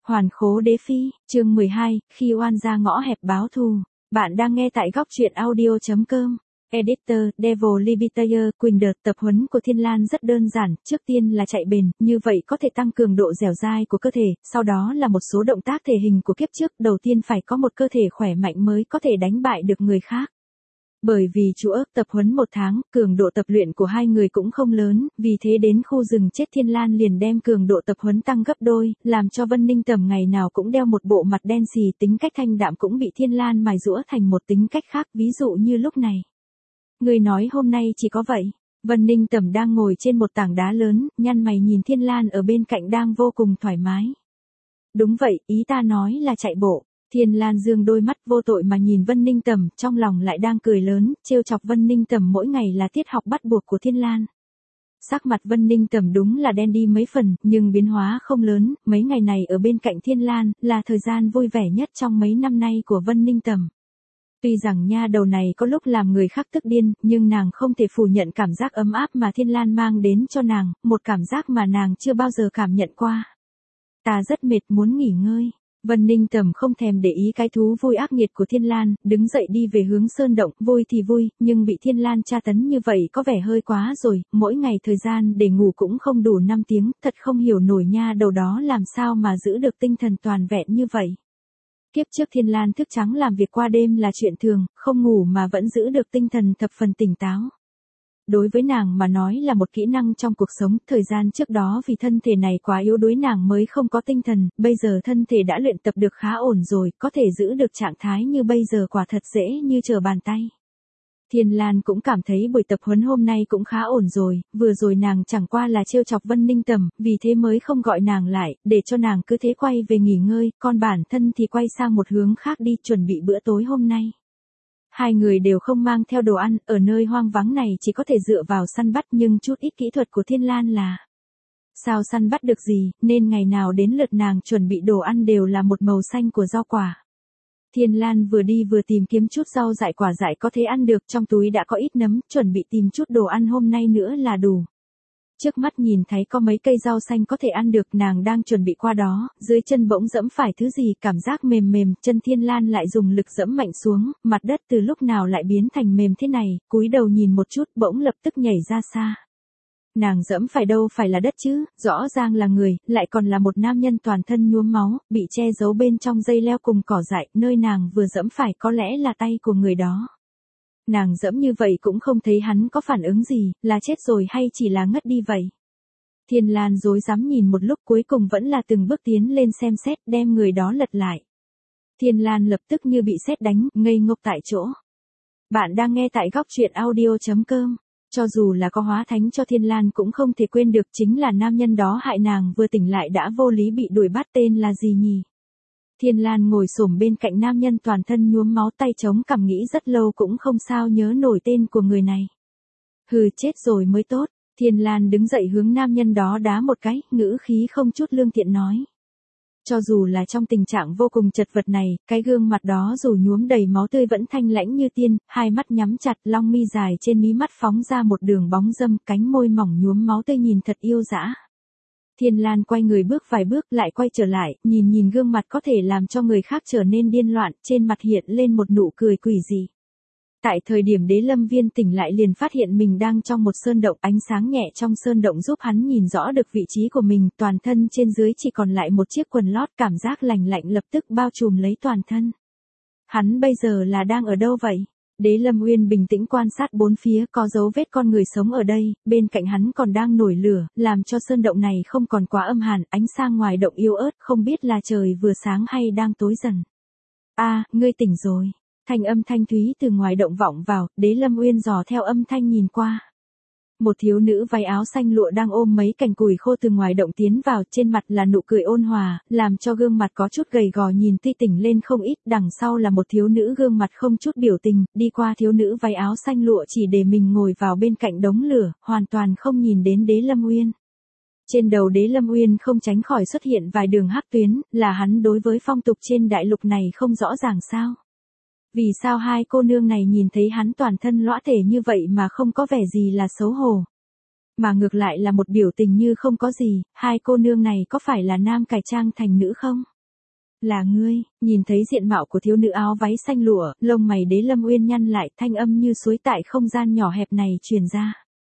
Hoàn khố đế phi, chương 12, khi oan ra ngõ hẹp báo thù. Bạn đang nghe tại góc truyện audio.com. Editor, Devil Liberator, Quỳnh đợt tập huấn của Thiên Lan rất đơn giản, trước tiên là chạy bền, như vậy có thể tăng cường độ dẻo dai của cơ thể, sau đó là một số động tác thể hình của kiếp trước, đầu tiên phải có một cơ thể khỏe mạnh mới có thể đánh bại được người khác. Bởi vì chú ước tập huấn 1 tháng, cường độ tập luyện của hai người cũng không lớn, vì thế đến khu rừng chết Thiên Lan liền đem cường độ tập huấn tăng gấp đôi, làm cho Vân Ninh Tầm ngày nào cũng đeo một bộ mặt đen xì, tính cách thanh đạm cũng bị Thiên Lan mài giũa thành một tính cách khác, ví dụ như lúc này. Người nói hôm nay chỉ có vậy. Vân Ninh Tầm đang ngồi trên một tảng đá lớn, nhăn mày nhìn Thiên Lan ở bên cạnh đang vô cùng thoải mái. Đúng vậy, ý ta nói là chạy bộ. Thiên Lan dương đôi mắt vô tội mà nhìn Vân Ninh Tầm, trong lòng lại đang cười lớn, trêu chọc Vân Ninh Tầm mỗi ngày là tiết học bắt buộc của Thiên Lan. Sắc mặt Vân Ninh Tầm đúng là đen đi mấy phần, nhưng biến hóa không lớn, mấy ngày này ở bên cạnh Thiên Lan, là thời gian vui vẻ nhất trong mấy năm nay của Vân Ninh Tầm. Tuy rằng nha đầu này có lúc làm người khác tức điên, nhưng nàng không thể phủ nhận cảm giác ấm áp mà Thiên Lan mang đến cho nàng, một cảm giác mà nàng chưa bao giờ cảm nhận qua. Ta rất mệt muốn nghỉ ngơi. Vân Ninh Tầm không thèm để ý cái thú vui ác nghiệt của Thiên Lan, đứng dậy đi về hướng sơn động, vui thì vui, nhưng bị Thiên Lan tra tấn như vậy có vẻ hơi quá rồi, mỗi ngày thời gian để ngủ cũng không đủ 5 tiếng, thật không hiểu nổi nha đầu đó làm sao mà giữ được tinh thần toàn vẹn như vậy. Kiếp trước Thiên Lan thức trắng làm việc qua đêm là chuyện thường, không ngủ mà vẫn giữ được tinh thần thập phần tỉnh táo. Đối với nàng mà nói là một kỹ năng trong cuộc sống, thời gian trước đó vì thân thể này quá yếu đuối nàng mới không có tinh thần, bây giờ thân thể đã luyện tập được khá ổn rồi, có thể giữ được trạng thái như bây giờ quả thật dễ như trở bàn tay. Thiên Lan cũng cảm thấy buổi tập huấn hôm nay cũng khá ổn rồi, vừa rồi nàng chẳng qua là trêu chọc Vân Ninh Tầm, vì thế mới không gọi nàng lại, để cho nàng cứ thế quay về nghỉ ngơi, còn bản thân thì quay sang một hướng khác đi chuẩn bị bữa tối hôm nay. Hai người đều không mang theo đồ ăn, ở nơi hoang vắng này chỉ có thể dựa vào săn bắt, nhưng chút ít kỹ thuật của Thiên Lan là sao săn bắt được gì, nên ngày nào đến lượt nàng chuẩn bị đồ ăn đều là một màu xanh của rau quả. Thiên Lan vừa đi vừa tìm kiếm chút rau dại quả dại có thể ăn được, trong túi đã có ít nấm, chuẩn bị tìm chút đồ ăn hôm nay nữa là đủ. Trước mắt nhìn thấy có mấy cây rau xanh có thể ăn được, nàng đang chuẩn bị qua đó, dưới chân bỗng dẫm phải thứ gì, cảm giác mềm mềm, chân Thiên Lan lại dùng lực dẫm mạnh xuống, mặt đất từ lúc nào lại biến thành mềm thế này, cúi đầu nhìn một chút, bỗng lập tức nhảy ra xa. Nàng dẫm phải đâu phải là đất chứ, rõ ràng là người, lại còn là một nam nhân toàn thân nhuốm máu, bị che giấu bên trong dây leo cùng cỏ dại, nơi nàng vừa dẫm phải có lẽ là tay của người đó. Nàng dẫm như vậy cũng không thấy hắn có phản ứng gì, là chết rồi hay chỉ là ngất đi vậy. Thiên Lan rối rắm nhìn một lúc, cuối cùng vẫn là từng bước tiến lên xem xét, đem người đó lật lại. Thiên Lan lập tức như bị sét đánh, ngây ngốc tại chỗ. Bạn đang nghe tại góc truyện audio.com. Cho dù là có hóa thánh cho Thiên Lan cũng không thể quên được, chính là nam nhân đó hại nàng vừa tỉnh lại đã vô lý bị đuổi bắt, tên là gì nhỉ? Thiên Lan ngồi xổm bên cạnh nam nhân toàn thân nhuốm máu, tay chống cằm nghĩ rất lâu cũng không sao nhớ nổi tên của người này. Hừ, chết rồi mới tốt. Thiên Lan đứng dậy hướng nam nhân đó đá một cái, ngữ khí không chút lương thiện nói. Cho dù là trong tình trạng vô cùng chật vật này, cái gương mặt đó dù nhuốm đầy máu tươi vẫn thanh lãnh như tiên, hai mắt nhắm chặt, long mi dài trên mí mắt phóng ra một đường bóng râm, cánh môi mỏng nhuốm máu tươi nhìn thật yêu dã. Thiên Lan quay người bước vài bước lại quay trở lại, nhìn gương mặt có thể làm cho người khác trở nên điên loạn, trên mặt hiện lên một nụ cười quỷ dị. Tại thời điểm Đế Lâm Viên tỉnh lại liền phát hiện mình đang trong một sơn động, ánh sáng nhẹ trong sơn động giúp hắn nhìn rõ được vị trí của mình, toàn thân trên dưới chỉ còn lại một chiếc quần lót, cảm giác lạnh lạnh lập tức bao trùm lấy toàn thân. Hắn bây giờ là đang ở đâu vậy? Đế Lâm Uyên bình tĩnh quan sát bốn phía, có dấu vết con người sống ở đây, bên cạnh hắn còn đang nổi lửa, làm cho sơn động này không còn quá âm hàn, ánh sáng ngoài động yếu ớt, không biết là trời vừa sáng hay đang tối dần. Ngươi tỉnh rồi. Thanh âm thanh thúy từ ngoài động vọng vào, Đế Lâm Uyên dò theo âm thanh nhìn qua. Một thiếu nữ váy áo xanh lụa đang ôm mấy cành củi khô từ ngoài động tiến vào, trên mặt là nụ cười ôn hòa, làm cho gương mặt có chút gầy gò nhìn ti tỉnh lên không ít, đằng sau là một thiếu nữ gương mặt không chút biểu tình, đi qua thiếu nữ váy áo xanh lụa chỉ để mình ngồi vào bên cạnh đống lửa, hoàn toàn không nhìn đến Đế Lâm Uyên. Trên đầu Đế Lâm Uyên không tránh khỏi xuất hiện vài đường hắc tuyến, là hắn đối với phong tục trên đại lục này không rõ ràng sao? Vì sao hai cô nương này nhìn thấy hắn toàn thân lõa thể như vậy mà không có vẻ gì là xấu hổ? Mà ngược lại là một biểu tình như không có gì, hai cô nương này có phải là nam cải trang thành nữ không? Là ngươi, nhìn thấy diện mạo của thiếu nữ áo váy xanh lụa, lông mày Đế Lâm Uyên nhăn lại, thanh âm như suối tại không gian nhỏ hẹp này truyền ra.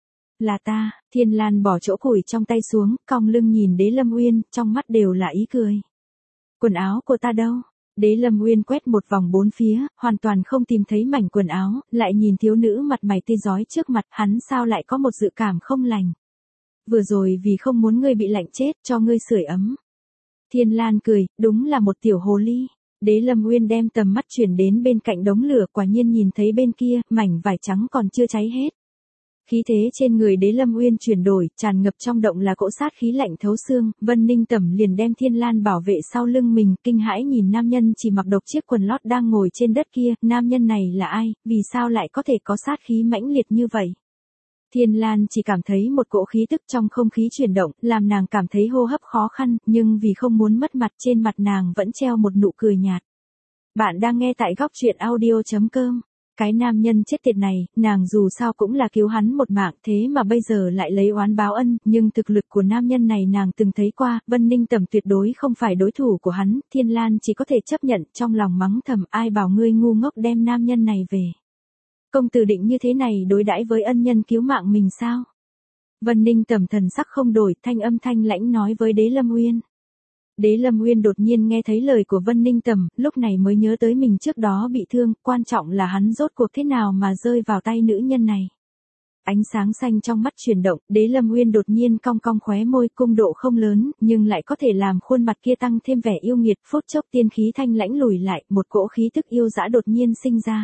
Là ta, Thiên Lan bỏ chỗ củi trong tay xuống, cong lưng nhìn Đế Lâm Uyên, trong mắt đều là ý cười. Quần áo của ta đâu? Đế Lâm Uyên quét một vòng bốn phía, hoàn toàn không tìm thấy mảnh quần áo, lại nhìn thiếu nữ mặt mày tươi rói trước mặt, hắn sao lại có một dự cảm không lành. Vừa rồi vì không muốn ngươi bị lạnh chết, cho ngươi sưởi ấm. Thiên Lan cười, đúng là một tiểu hồ ly. Đế Lâm Uyên đem tầm mắt chuyển đến bên cạnh đống lửa, quả nhiên nhìn thấy bên kia, mảnh vải trắng còn chưa cháy hết. Khí thế trên người Đế Lâm Uyên chuyển đổi, tràn ngập trong động là cỗ sát khí lạnh thấu xương, Vân Ninh Tẩm liền đem Thiên Lan bảo vệ sau lưng mình, kinh hãi nhìn nam nhân chỉ mặc độc chiếc quần lót đang ngồi trên đất kia, nam nhân này là ai, vì sao lại có thể có sát khí mãnh liệt như vậy? Thiên Lan chỉ cảm thấy một cỗ khí tức trong không khí chuyển động, làm nàng cảm thấy hô hấp khó khăn, nhưng vì không muốn mất mặt trên mặt nàng vẫn treo một nụ cười nhạt. Bạn đang nghe tại góc truyện audio.com. Cái nam nhân chết tiệt này, nàng dù sao cũng là cứu hắn một mạng, thế mà bây giờ lại lấy oán báo ân, nhưng thực lực của nam nhân này nàng từng thấy qua, Vân Ninh Tẩm tuyệt đối không phải đối thủ của hắn, Thiên Lan chỉ có thể chấp nhận, trong lòng mắng thầm, ai bảo ngươi ngu ngốc đem nam nhân này về. Công tử định như thế này đối đãi với ân nhân cứu mạng mình sao? Vân Ninh Tẩm thần sắc không đổi, thanh âm thanh lãnh nói với Đế Lâm Uyên. Đế Lâm Uyên đột nhiên nghe thấy lời của Vân Ninh Tẩm, lúc này mới nhớ tới mình trước đó bị thương, quan trọng là hắn rốt cuộc thế nào mà rơi vào tay nữ nhân này. Ánh sáng xanh trong mắt chuyển động, Đế Lâm Uyên đột nhiên cong cong khóe môi, cung độ không lớn, nhưng lại có thể làm khuôn mặt kia tăng thêm vẻ yêu nghiệt, phút chốc tiên khí thanh lãnh lùi lại, một cỗ khí tức yêu dã đột nhiên sinh ra.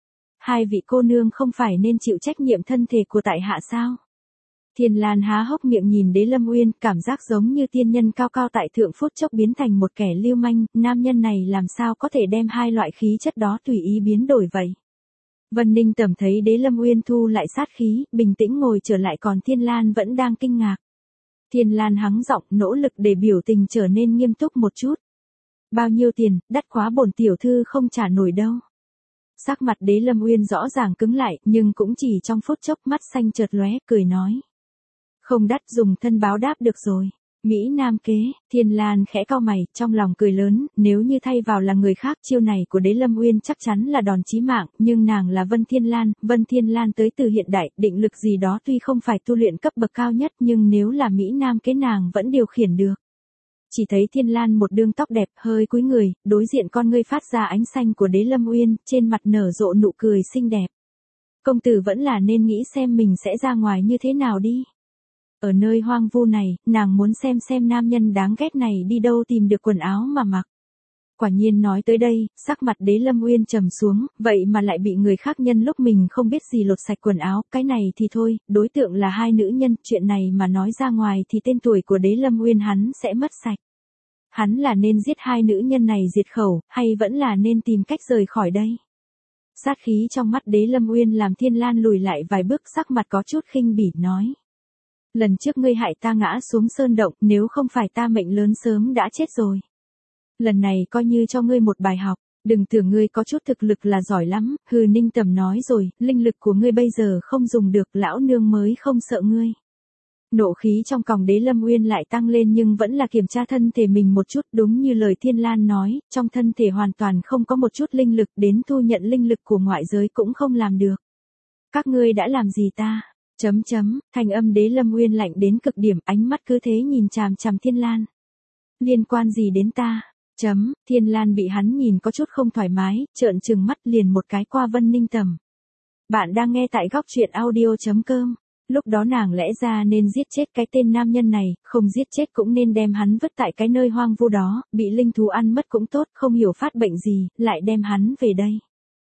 Hai vị cô nương không phải nên chịu trách nhiệm thân thể của tại hạ sao? Thiên Lan há hốc miệng nhìn Đế Lâm Uyên, cảm giác giống như tiên nhân cao cao tại thượng phút chốc biến thành một kẻ lưu manh, nam nhân này làm sao có thể đem hai loại khí chất đó tùy ý biến đổi vậy. Vân Ninh Tẩm thấy Đế Lâm Uyên thu lại sát khí, bình tĩnh ngồi trở lại còn Thiên Lan vẫn đang kinh ngạc. Thiên Lan hắng giọng, nỗ lực để biểu tình trở nên nghiêm túc một chút. Bao nhiêu tiền, đắt quá bổn tiểu thư không trả nổi đâu. Sắc mặt Đế Lâm Uyên rõ ràng cứng lại, nhưng cũng chỉ trong phút chốc mắt xanh chợt lóe, cười nói. Không đắt, dùng thân báo đáp được rồi. Mỹ Nam kế, Thiên Lan khẽ cau mày, trong lòng cười lớn, nếu như thay vào là người khác, chiêu này của Đế Lâm Uyên chắc chắn là đòn chí mạng, nhưng nàng là Vân Thiên Lan tới từ hiện đại, định lực gì đó tuy không phải tu luyện cấp bậc cao nhất, nhưng nếu là Mỹ Nam kế nàng vẫn điều khiển được. Chỉ thấy Thiên Lan một đường tóc đẹp, hơi cúi người, đối diện con ngươi phát ra ánh xanh của Đế Lâm Uyên, trên mặt nở rộ nụ cười xinh đẹp. Công tử vẫn là nên nghĩ xem mình sẽ ra ngoài như thế nào đi. Ở nơi hoang vu này, nàng muốn xem nam nhân đáng ghét này đi đâu tìm được quần áo mà mặc. Quả nhiên nói tới đây, sắc mặt Đế Lâm Uyên trầm xuống, vậy mà lại bị người khác nhân lúc mình không biết gì lột sạch quần áo, cái này thì thôi, đối tượng là hai nữ nhân, chuyện này mà nói ra ngoài thì tên tuổi của Đế Lâm Uyên hắn sẽ mất sạch. Hắn là nên giết hai nữ nhân này diệt khẩu, hay vẫn là nên tìm cách rời khỏi đây? Sát khí trong mắt Đế Lâm Uyên làm Thiên Lan lùi lại vài bước, sắc mặt có chút khinh bỉ nói. Lần trước ngươi hại ta ngã xuống sơn động, nếu không phải ta mệnh lớn sớm đã chết rồi. Lần này coi như cho ngươi một bài học, đừng tưởng ngươi có chút thực lực là giỏi lắm, hừ. Ninh Tẩm nói rồi, linh lực của ngươi bây giờ không dùng được, lão nương mới không sợ ngươi. Nộ khí trong còng Đế Lâm Uyên lại tăng lên nhưng vẫn là kiểm tra thân thể mình một chút, đúng như lời Thiên Lan nói, trong thân thể hoàn toàn không có một chút linh lực, đến thu nhận linh lực của ngoại giới cũng không làm được. Các ngươi đã làm gì ta? Thanh âm Đế Lâm Uyên lạnh đến cực điểm, ánh mắt cứ thế nhìn chằm chằm Thiên Lan. Liên quan gì đến ta? Thiên Lan bị hắn nhìn có chút không thoải mái, trợn trừng mắt liền một cái qua Vân Ninh Tẩm. Bạn đang nghe tại góc truyện audio.com. Lúc đó nàng lẽ ra nên giết chết cái tên nam nhân này, không giết chết cũng nên đem hắn vứt tại cái nơi hoang vu đó, bị linh thú ăn mất cũng tốt, không hiểu phát bệnh gì, lại đem hắn về đây.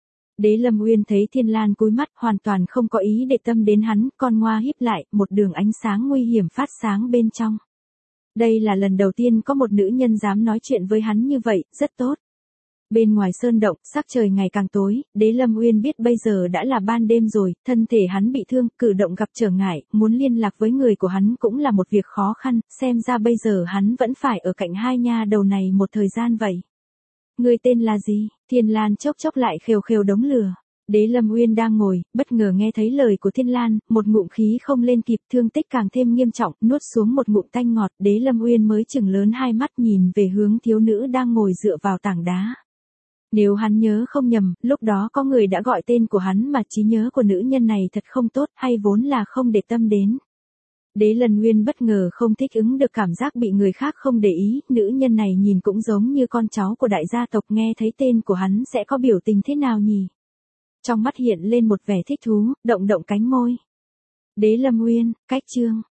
Đế Lâm Uyên thấy Thiên Lan cúi mắt, hoàn toàn không có ý để tâm đến hắn, con ngoa híp lại, một đường ánh sáng nguy hiểm phát sáng bên trong. Đây là lần đầu tiên có một nữ nhân dám nói chuyện với hắn như vậy, rất tốt. Bên ngoài sơn động, sắc trời ngày càng tối, Đế Lâm Uyên biết bây giờ đã là ban đêm rồi, thân thể hắn bị thương, cử động gặp trở ngại, muốn liên lạc với người của hắn cũng là một việc khó khăn, xem ra bây giờ hắn vẫn phải ở cạnh hai nha đầu này một thời gian vậy. Người tên là gì? Thiên Lan chốc chốc lại khều khều đống lửa. Đế Lâm Uyên đang ngồi, bất ngờ nghe thấy lời của Thiên Lan, một ngụm khí không lên kịp, thương tích càng thêm nghiêm trọng, nuốt xuống một ngụm tanh ngọt, Đế Lâm Uyên mới chừng lớn hai mắt nhìn về hướng thiếu nữ đang ngồi dựa vào tảng đá. Nếu hắn nhớ không nhầm, lúc đó có người đã gọi tên của hắn mà trí nhớ của nữ nhân này thật không tốt, hay vốn là không để tâm đến. Đế Lâm Uyên bất ngờ không thích ứng được cảm giác bị người khác không để ý, nữ nhân này nhìn cũng giống như con cháu của đại gia tộc, nghe thấy tên của hắn sẽ có biểu tình thế nào nhỉ? Trong mắt hiện lên một vẻ thích thú, động động cánh môi. Đế Lâm Uyên, cách chương.